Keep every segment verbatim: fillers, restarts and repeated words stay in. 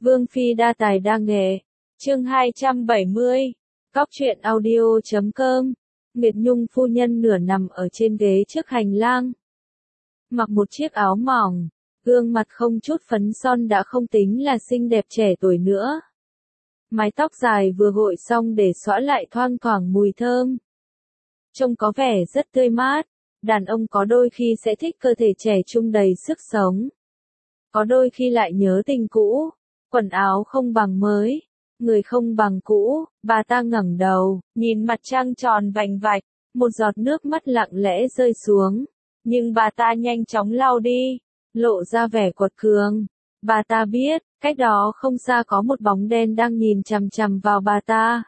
Vương Phi đa tài đa nghệ. Chương hai trăm bảy mươi. Cóc truyện audio chấm com. Nguyệt Nhung phu nhân nửa nằm ở trên ghế trước hành lang. Mặc một chiếc áo mỏng, gương mặt không chút phấn son đã không tính là xinh đẹp trẻ tuổi nữa. Mái tóc dài vừa gội xong để xõa lại thoang thoảng mùi thơm. Trông có vẻ rất tươi mát, đàn ông có đôi khi sẽ thích cơ thể trẻ trung đầy sức sống. Có đôi khi lại nhớ tình cũ, quần áo không bằng mới, người không bằng cũ. Bà ta ngẩng đầu, nhìn mặt trăng tròn vành vạch, một giọt nước mắt lặng lẽ rơi xuống, nhưng bà ta nhanh chóng lau đi, lộ ra vẻ quật cường. Bà ta biết, cách đó không xa có một bóng đen đang nhìn chằm chằm vào bà ta.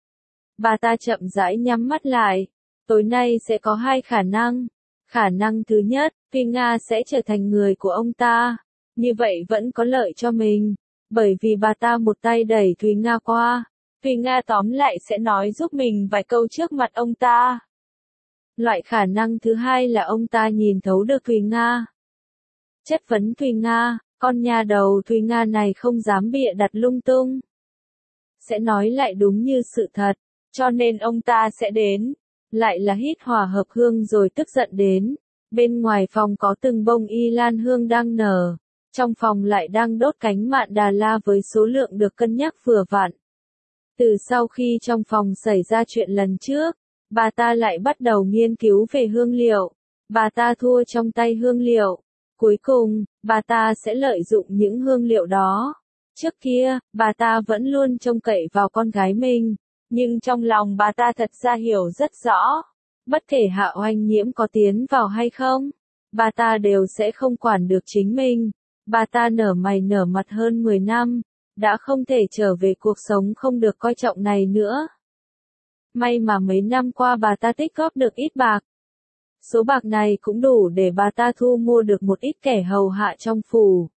Bà ta chậm rãi nhắm mắt lại. Tối nay sẽ có hai khả năng. Khả năng thứ nhất, Phi Nga sẽ trở thành người của ông ta. Như vậy vẫn có lợi cho mình, bởi vì bà ta một tay đẩy Thùy Nga qua. Thùy Nga tóm lại sẽ nói giúp mình vài câu trước mặt ông ta. Loại khả năng thứ hai là ông ta nhìn thấu được Thùy Nga. Chất vấn Thùy Nga, con nhà đầu Thùy Nga này không dám bịa đặt lung tung. Sẽ nói lại đúng như sự thật, cho nên ông ta sẽ đến. Lại là hít hòa hợp hương rồi tức giận đến. Bên ngoài phòng có từng bông y lan hương đang nở. Trong phòng lại đang đốt cánh mạn Đà La với số lượng được cân nhắc vừa vặn. Từ sau khi trong phòng xảy ra chuyện lần trước, bà ta lại bắt đầu nghiên cứu về hương liệu. Bà ta thua trong tay hương liệu. Cuối cùng, bà ta sẽ lợi dụng những hương liệu đó. Trước kia, bà ta vẫn luôn trông cậy vào con gái mình. Nhưng trong lòng bà ta thật ra hiểu rất rõ. Bất kể Hạ Oanh Nhiễm có tiến vào hay không, bà ta đều sẽ không quản được chính mình. Bà ta nở mày nở mặt hơn mười năm, đã không thể trở về cuộc sống không được coi trọng này nữa. May mà mấy năm qua bà ta tích góp được ít bạc. Số bạc này cũng đủ để bà ta thu mua được một ít kẻ hầu hạ trong phủ.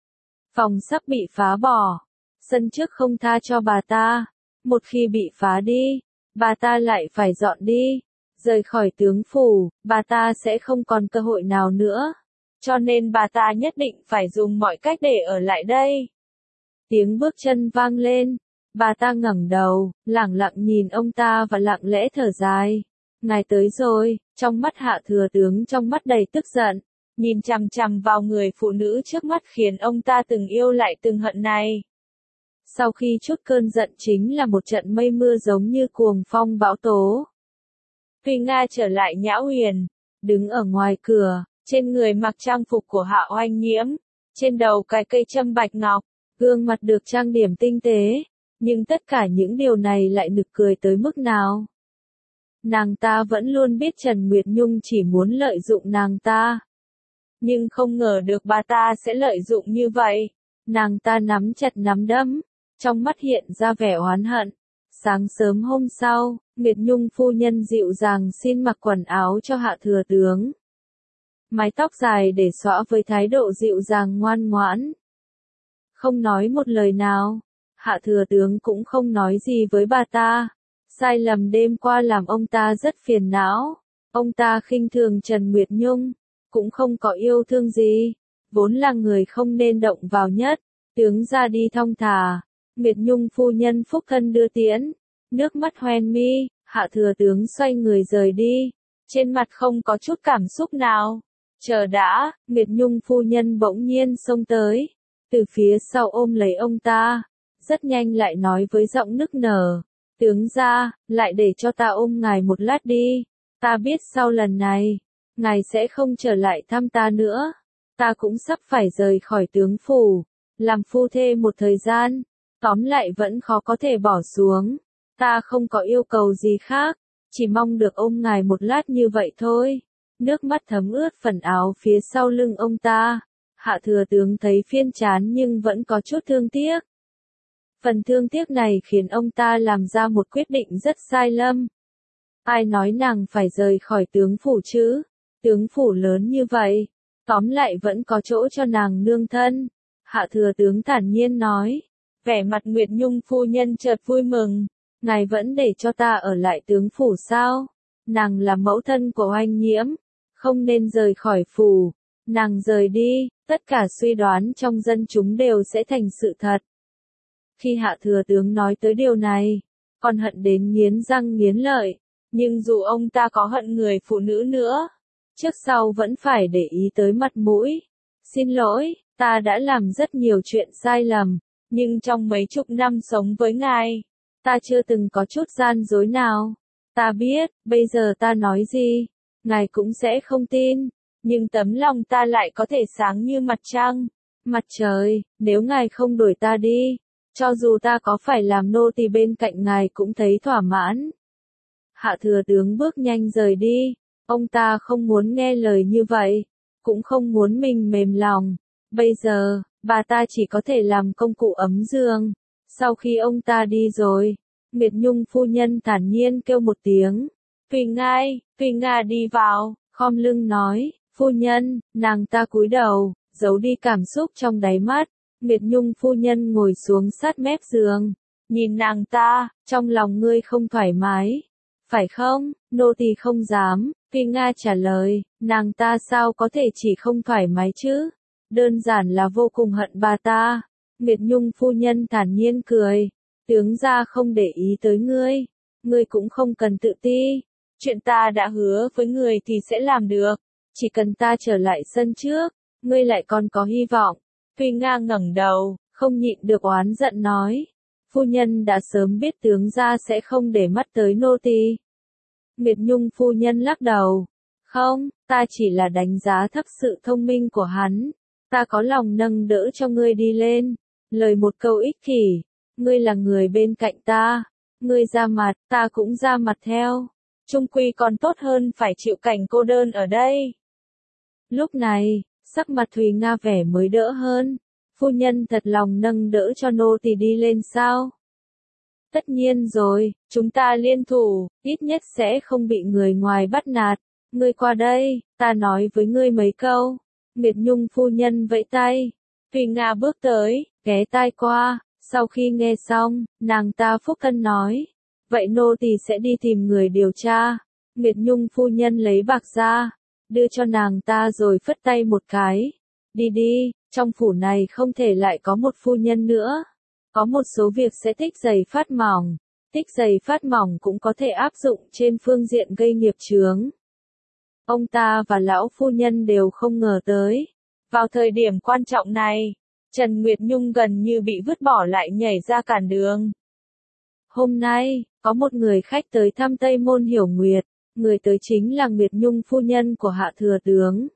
Phòng sắp bị phá bỏ, sân trước không tha cho bà ta. Một khi bị phá đi, bà ta lại phải dọn đi. Rời khỏi tướng phủ, bà ta sẽ không còn cơ hội nào nữa. Cho nên bà ta nhất định phải dùng mọi cách để ở lại đây. Tiếng bước chân vang lên. Bà ta ngẩng đầu, lẳng lặng nhìn ông ta và lặng lẽ thở dài. Ngài tới rồi. Trong mắt Hạ thừa tướng trong mắt đầy tức giận. Nhìn chằm chằm vào người phụ nữ trước mắt khiến ông ta từng yêu lại từng hận này. Sau khi chút cơn giận chính là một trận mây mưa giống như cuồng phong bão tố. Thùy Nga trở lại Nhã Huyền, đứng ở ngoài cửa, trên người mặc trang phục của Hạ Oanh Nhiễm, trên đầu cài cây châm bạch ngọc, gương mặt được trang điểm tinh tế, nhưng tất cả những điều này lại nực cười tới mức nào. Nàng ta vẫn luôn biết Trần Nguyệt Nhung chỉ muốn lợi dụng nàng ta. Nhưng không ngờ được bà ta sẽ lợi dụng như vậy. Nàng ta nắm chặt nắm đấm, trong mắt hiện ra vẻ oán hận. Sáng sớm hôm sau, Nguyệt Nhung phu nhân dịu dàng xin mặc quần áo cho Hạ thừa tướng. Mái tóc dài để xõa với thái độ dịu dàng ngoan ngoãn. Không nói một lời nào, Hạ thừa tướng cũng không nói gì với bà ta. Sai lầm đêm qua làm ông ta rất phiền não. Ông ta khinh thường Trần Nguyệt Nhung, cũng không có yêu thương gì. Vốn là người không nên động vào nhất. Tướng ra đi thong thả. Nguyệt Nhung phu nhân phúc thân đưa tiễn. Nước mắt hoen mi, Hạ thừa tướng xoay người rời đi. Trên mặt không có chút cảm xúc nào. Chờ đã, Nguyệt Nhung phu nhân bỗng nhiên xông tới. Từ phía sau ôm lấy ông ta. Rất nhanh lại nói với giọng nức nở. Tướng ra, lại để cho ta ôm ngài một lát đi. Ta biết sau lần này, ngài sẽ không trở lại thăm ta nữa. Ta cũng sắp phải rời khỏi tướng phủ. Làm phu thê một thời gian. Tóm lại vẫn khó có thể bỏ xuống. Ta không có yêu cầu gì khác. Chỉ mong được ôm ngài một lát như vậy thôi. Nước mắt thấm ướt phần áo phía sau lưng ông ta. Hạ thừa tướng thấy phiền chán nhưng vẫn có chút thương tiếc. Phần thương tiếc này khiến ông ta làm ra một quyết định rất sai lầm. Ai nói nàng phải rời khỏi tướng phủ chứ? Tướng phủ lớn như vậy. Tóm lại vẫn có chỗ cho nàng nương thân. Hạ thừa tướng thản nhiên nói. Vẻ mặt Nguyệt Nhung phu nhân chợt vui mừng. Ngài vẫn để cho ta ở lại tướng phủ sao? Nàng là mẫu thân của Oanh Nhiễm. Không nên rời khỏi phủ. Nàng rời đi, tất cả suy đoán trong dân chúng đều sẽ thành sự thật. Khi Hạ thừa tướng nói tới điều này, còn hận đến nghiến răng nghiến lợi, nhưng dù ông ta có hận người phụ nữ nữa, trước sau vẫn phải để ý tới mặt mũi. Xin lỗi, ta đã làm rất nhiều chuyện sai lầm, nhưng trong mấy chục năm sống với ngài, ta chưa từng có chút gian dối nào. Ta biết, bây giờ ta nói gì, ngài cũng sẽ không tin, nhưng tấm lòng ta lại có thể sáng như mặt trăng, mặt trời, nếu ngài không đuổi ta đi, cho dù ta có phải làm nô tỳ bên cạnh ngài cũng thấy thỏa mãn. Hạ thừa tướng bước nhanh rời đi, ông ta không muốn nghe lời như vậy, cũng không muốn mình mềm lòng. Bây giờ, bà ta chỉ có thể làm công cụ ấm giường. Sau khi ông ta đi rồi, Nguyệt Nhung phu nhân thản nhiên kêu một tiếng. Thùy Ngai, Thùy Nga đi vào, khom lưng nói, phu nhân, nàng ta cúi đầu, giấu đi cảm xúc trong đáy mắt. Nguyệt Nhung phu nhân ngồi xuống sát mép giường, nhìn nàng ta, trong lòng ngươi không thoải mái, phải không? Nô tỳ không dám, Thùy Nga trả lời, nàng ta sao có thể chỉ không thoải mái chứ? Đơn giản là vô cùng hận bà ta. Nguyệt Nhung phu nhân thản nhiên cười, tướng gia không để ý tới ngươi, ngươi cũng không cần tự ti, chuyện ta đã hứa với ngươi thì sẽ làm được, chỉ cần ta trở lại sân trước, ngươi lại còn có hy vọng. Thùy Nga ngẩng đầu, không nhịn được oán giận nói, phu nhân đã sớm biết tướng gia sẽ không để mắt tới nô tỳ. Nguyệt Nhung phu nhân lắc đầu, không, ta chỉ là đánh giá thấp sự thông minh của hắn, ta có lòng nâng đỡ cho ngươi đi lên, lời một câu ích kỷ, ngươi là người bên cạnh ta, ngươi ra mặt, ta cũng ra mặt theo, chung quy còn tốt hơn phải chịu cảnh cô đơn ở đây. Lúc này, sắc mặt Thùy Nga vẻ mới đỡ hơn, phu nhân thật lòng nâng đỡ cho nô tỳ đi lên sao? Tất nhiên rồi, chúng ta liên thủ, ít nhất sẽ không bị người ngoài bắt nạt. Ngươi qua đây, ta nói với ngươi mấy câu. Nguyệt Nhung phu nhân vẫy tay. Thùy Nga bước tới, ghé tai qua. Sau khi nghe xong, nàng ta phúc cân nói. Vậy nô tỳ sẽ đi tìm người điều tra. Nguyệt Nhung phu nhân lấy bạc ra, đưa cho nàng ta rồi phất tay một cái. Đi đi, trong phủ này không thể lại có một phu nhân nữa. Có một số việc sẽ tích giày phát mỏng, tích giày phát mỏng cũng có thể áp dụng trên phương diện gây nghiệp chướng. Ông ta và lão phu nhân đều không ngờ tới. Vào thời điểm quan trọng này, Trần Nguyệt Nhung gần như bị vứt bỏ lại nhảy ra cản đường. Hôm nay, có một người khách tới thăm Tây Môn Hiểu Nguyệt, người tới chính là Nguyệt Nhung phu nhân của Hạ thừa tướng.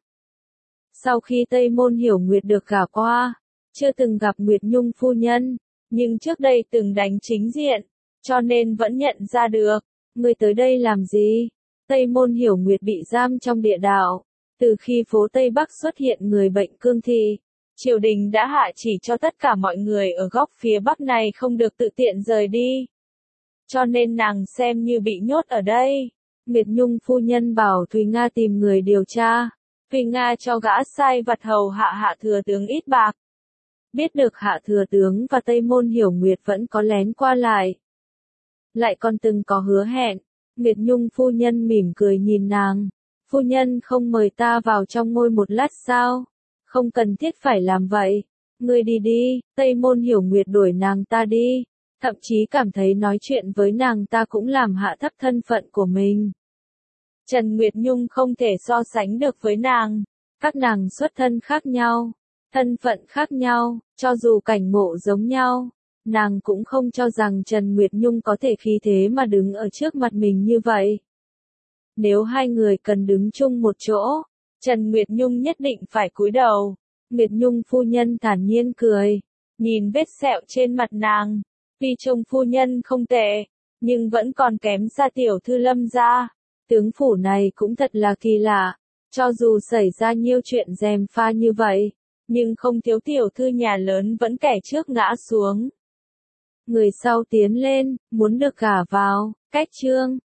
Sau khi Tây Môn Hiểu Nguyệt được gả qua, chưa từng gặp Nguyệt Nhung phu nhân, nhưng trước đây từng đánh chính diện, cho nên vẫn nhận ra được. Người tới đây làm gì? Tây Môn Hiểu Nguyệt bị giam trong địa đạo. Từ khi phố Tây Bắc xuất hiện người bệnh cương thi, triều đình đã hạ chỉ cho tất cả mọi người ở góc phía Bắc này không được tự tiện rời đi. Cho nên nàng xem như bị nhốt ở đây. Nguyệt Nhung phu nhân bảo Thùy Nga tìm người điều tra. Thùy Nga cho gã sai vặt hầu hạ Hạ thừa tướng ít bạc. Biết được Hạ thừa tướng và Tây Môn Hiểu Nguyệt vẫn có lén qua lại, lại còn từng có hứa hẹn. Nguyệt Nhung phu nhân mỉm cười nhìn nàng. Phu nhân không mời ta vào trong ngôi một lát sao? Không cần thiết phải làm vậy. Ngươi đi đi. Tây Môn Hiểu Nguyệt đuổi nàng ta đi, thậm chí cảm thấy nói chuyện với nàng ta cũng làm hạ thấp thân phận của mình. Trần Nguyệt Nhung không thể so sánh được với nàng. Các nàng xuất thân khác nhau, thân phận khác nhau, cho dù cảnh ngộ giống nhau, nàng cũng không cho rằng Trần Nguyệt Nhung có thể khí thế mà đứng ở trước mặt mình như vậy. Nếu hai người cần đứng chung một chỗ, Trần Nguyệt Nhung nhất định phải cúi đầu. Nguyệt Nhung phu nhân thản nhiên cười, nhìn vết sẹo trên mặt nàng. Tuy trông phu nhân không tệ, nhưng vẫn còn kém xa tiểu thư Lâm gia. Tướng phủ này cũng thật là kỳ lạ, cho dù xảy ra nhiều chuyện gièm pha như vậy, nhưng không thiếu tiểu thư nhà lớn vẫn kẻ trước ngã xuống. Người sau tiến lên, muốn được gả vào. Cách chương